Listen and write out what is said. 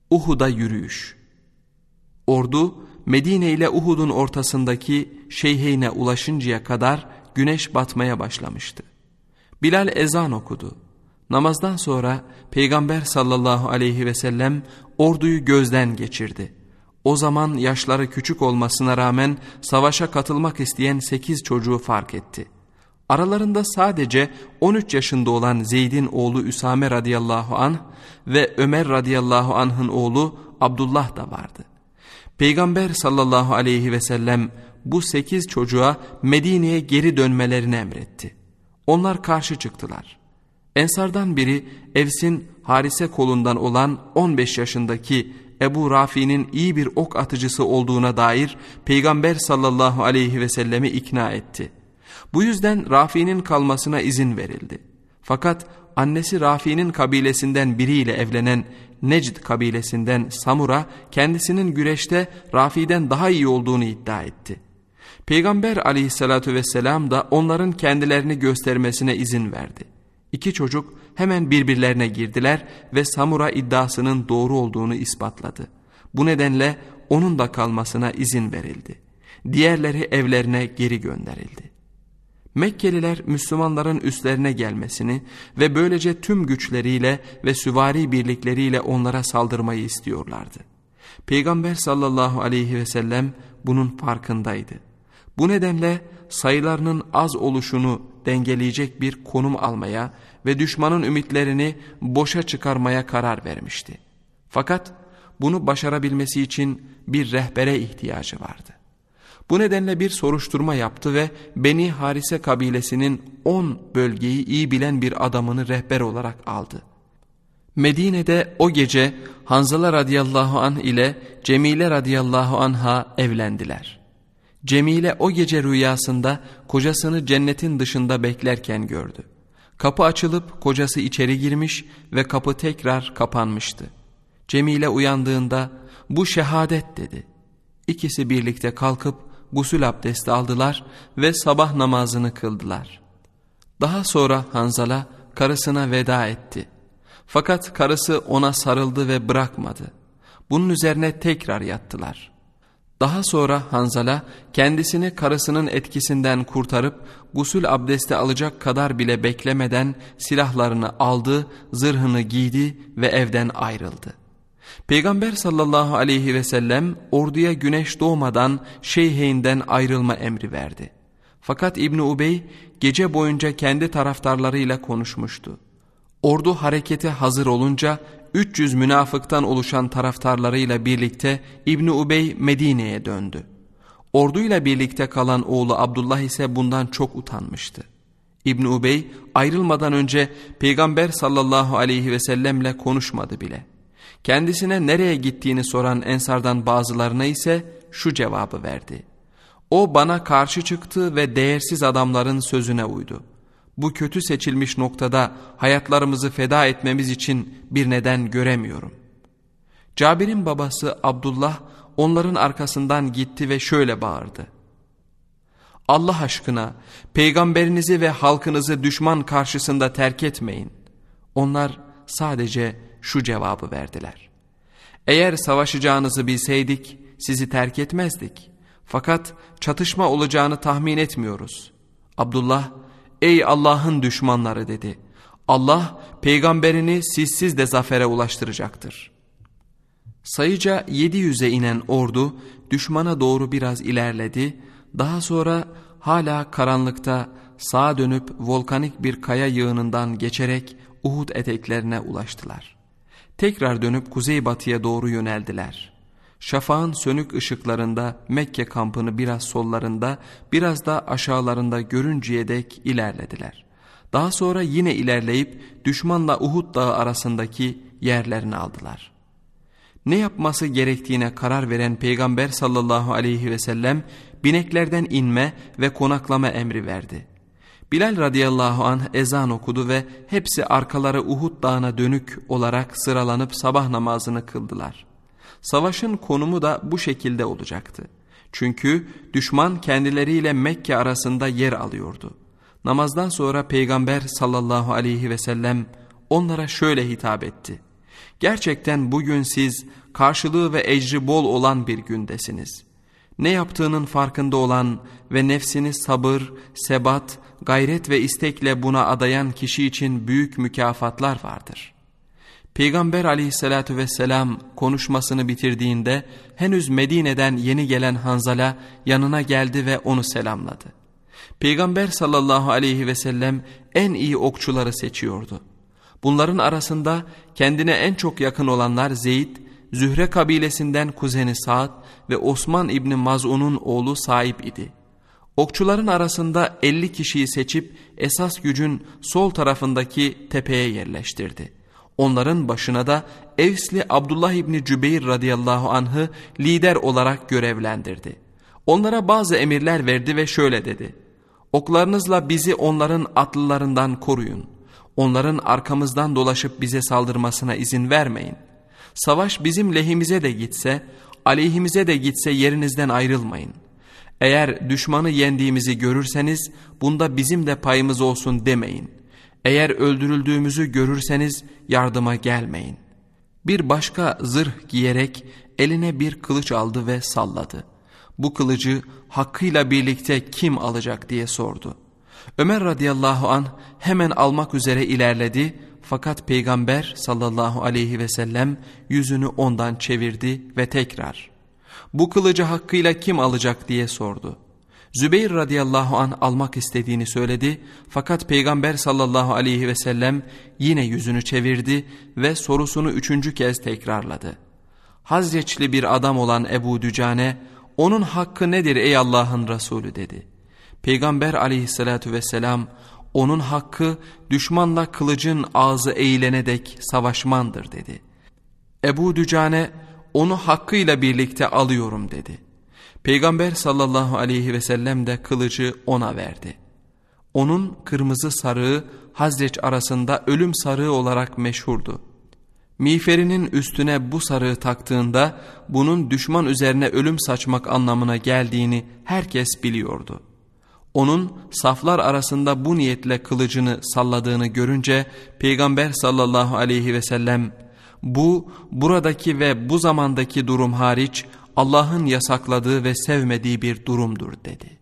Uhud'a yürüyüş. Ordu Medine ile Uhud'un ortasındaki Şeyheyn'e ulaşıncaya kadar güneş batmaya başlamıştı. Bilal ezan okudu. Namazdan sonra Peygamber sallallahu aleyhi ve sellem orduyu gözden geçirdi. O zaman yaşları küçük olmasına rağmen savaşa katılmak isteyen 8 çocuğu fark etti. Aralarında sadece 13 yaşında olan Zeyd'in oğlu Üsame radıyallahu anh ve Ömer radıyallahu anh'ın oğlu Abdullah da vardı. Peygamber sallallahu aleyhi ve sellem bu 8 çocuğa Medine'ye geri dönmelerini emretti. Onlar karşı çıktılar. Ensardan biri Evs'in Harise kolundan olan 15 yaşındaki Ebu Rafi'nin iyi bir ok atıcısı olduğuna dair Peygamber sallallahu aleyhi ve sellemi ikna etti. Bu yüzden Rafi'nin kalmasına izin verildi. Fakat annesi Rafi'nin kabilesinden biriyle evlenen Necd kabilesinden Samura kendisinin güreşte Rafi'den daha iyi olduğunu iddia etti. Peygamber aleyhissalatü vesselam da onların kendilerini göstermesine izin verdi. 2 çocuk hemen birbirlerine girdiler ve Samura iddiasının doğru olduğunu ispatladı. Bu nedenle onun da kalmasına izin verildi. Diğerleri evlerine geri gönderildi. Mekkeliler Müslümanların üstlerine gelmesini ve böylece tüm güçleriyle ve süvari birlikleriyle onlara saldırmayı istiyorlardı. Peygamber sallallahu aleyhi ve sellem bunun farkındaydı. Bu nedenle sayılarının az oluşunu dengeleyecek bir konum almaya ve düşmanın ümitlerini boşa çıkarmaya karar vermişti. Fakat bunu başarabilmesi için bir rehbere ihtiyacı vardı. Bu nedenle bir soruşturma yaptı ve Beni Harise kabilesinin 10 bölgeyi iyi bilen bir adamını rehber olarak aldı. Medine'de o gece Hanzala radıyallahu anh ile Cemile radıyallahu anh'a evlendiler. Cemile o gece rüyasında kocasını cennetin dışında beklerken gördü. Kapı açılıp kocası içeri girmiş ve kapı tekrar kapanmıştı. Cemile uyandığında bu şehadet dedi. İkisi birlikte kalkıp gusül abdesti aldılar ve sabah namazını kıldılar. Daha sonra Hanzala karısına veda etti. Fakat karısı ona sarıldı ve bırakmadı. Bunun üzerine tekrar yattılar. Daha sonra Hanzala kendisini karısının etkisinden kurtarıp gusül abdesti alacak kadar bile beklemeden silahlarını aldı, zırhını giydi ve evden ayrıldı. Peygamber sallallahu aleyhi ve sellem orduya güneş doğmadan Şeyheyn'den ayrılma emri verdi. Fakat İbni Ubey gece boyunca kendi taraftarlarıyla konuşmuştu. Ordu harekete hazır olunca 300 münafıktan oluşan taraftarlarıyla birlikte İbni Ubey Medine'ye döndü. Orduyla birlikte kalan oğlu Abdullah ise bundan çok utanmıştı. İbni Ubey ayrılmadan önce Peygamber sallallahu aleyhi ve sellemle konuşmadı bile. Kendisine nereye gittiğini soran ensardan bazılarına ise şu cevabı verdi. O bana karşı çıktı ve değersiz adamların sözüne uydu. Bu kötü seçilmiş noktada hayatlarımızı feda etmemiz için bir neden göremiyorum. Cabir'in babası Abdullah onların arkasından gitti ve şöyle bağırdı. Allah aşkına peygamberinizi ve halkınızı düşman karşısında terk etmeyin. Onlar sadece şu cevabı verdiler. Eğer savaşacağınızı bilseydik sizi terk etmezdik. Fakat çatışma olacağını tahmin etmiyoruz. Abdullah, ey Allah'ın düşmanları dedi. Allah peygamberini sizsiz de zafere ulaştıracaktır. Sayıca 700'e inen ordu düşmana doğru biraz ilerledi. Daha sonra hala karanlıkta sağa dönüp volkanik bir kaya yığınından geçerek Uhud eteklerine ulaştılar. Tekrar dönüp kuzeybatıya doğru yöneldiler. Şafağın sönük ışıklarında Mekke kampını biraz sollarında, biraz da aşağılarında görünceye dek ilerlediler. Daha sonra yine ilerleyip düşmanla Uhud dağı arasındaki yerlerini aldılar. Ne yapması gerektiğine karar veren Peygamber sallallahu aleyhi ve sellem bineklerden inme ve konaklama emri verdi. Bilal radıyallahu anh ezan okudu ve hepsi arkaları Uhud dağına dönük olarak sıralanıp sabah namazını kıldılar. Savaşın konumu da bu şekilde olacaktı. Çünkü düşman kendileriyle Mekke arasında yer alıyordu. Namazdan sonra Peygamber sallallahu aleyhi ve sellem onlara şöyle hitap etti. Gerçekten bugün siz karşılığı ve ecri bol olan bir gündesiniz. Ne yaptığının farkında olan ve nefsini sabır, sebat, gayret ve istekle buna adayan kişi için büyük mükafatlar vardır. Peygamber aleyhissalatü vesselam konuşmasını bitirdiğinde henüz Medine'den yeni gelen Hanzala yanına geldi ve onu selamladı. Peygamber sallallahu aleyhi ve sellem en iyi okçuları seçiyordu. Bunların arasında kendine en çok yakın olanlar Zeyd, Zühre kabilesinden kuzeni Sa'd ve Osman İbni Maz'un'un oğlu Saib idi. Okçuların arasında 50 kişiyi seçip esas gücün sol tarafındaki tepeye yerleştirdi. Onların başına da Evsli Abdullah İbni Cübeyr radıyallahu anh'ı lider olarak görevlendirdi. Onlara bazı emirler verdi ve şöyle dedi: "Oklarınızla bizi onların atlılarından koruyun. Onların arkamızdan dolaşıp bize saldırmasına izin vermeyin. Savaş bizim lehimize de gitse, aleyhimize de gitse yerinizden ayrılmayın. Eğer düşmanı yendiğimizi görürseniz bunda bizim de payımız olsun demeyin. Eğer öldürüldüğümüzü görürseniz yardıma gelmeyin." Bir başka zırh giyerek eline bir kılıç aldı ve salladı. Bu kılıcı hakkıyla birlikte kim alacak diye sordu. Ömer radıyallahu anh hemen almak üzere ilerledi, fakat Peygamber sallallahu aleyhi ve sellem yüzünü ondan çevirdi ve tekrar "Bu kılıcı hakkıyla kim alacak?" diye sordu. Zübeyir radıyallahu anh almak istediğini söyledi, fakat Peygamber sallallahu aleyhi ve sellem yine yüzünü çevirdi ve sorusunu 3. kez tekrarladı. Hazreçli bir adam olan Ebu Dücane, "Onun hakkı nedir ey Allah'ın Resulü?" dedi. Peygamber aleyhissalatü vesselam, "Onun hakkı düşmanla kılıcın ağzı eğilene dek savaşmandır." dedi. Ebu Dücane, "Onu hakkıyla birlikte alıyorum." dedi. Peygamber sallallahu aleyhi ve sellem de kılıcı ona verdi. Onun kırmızı sarığı Hazreç arasında ölüm sarığı olarak meşhurdu. Miğferinin üstüne bu sarığı taktığında bunun düşman üzerine ölüm saçmak anlamına geldiğini herkes biliyordu. Onun saflar arasında bu niyetle kılıcını salladığını görünce Peygamber sallallahu aleyhi ve sellem, buradaki ve bu zamandaki durum hariç Allah'ın yasakladığı ve sevmediği bir durumdur" dedi.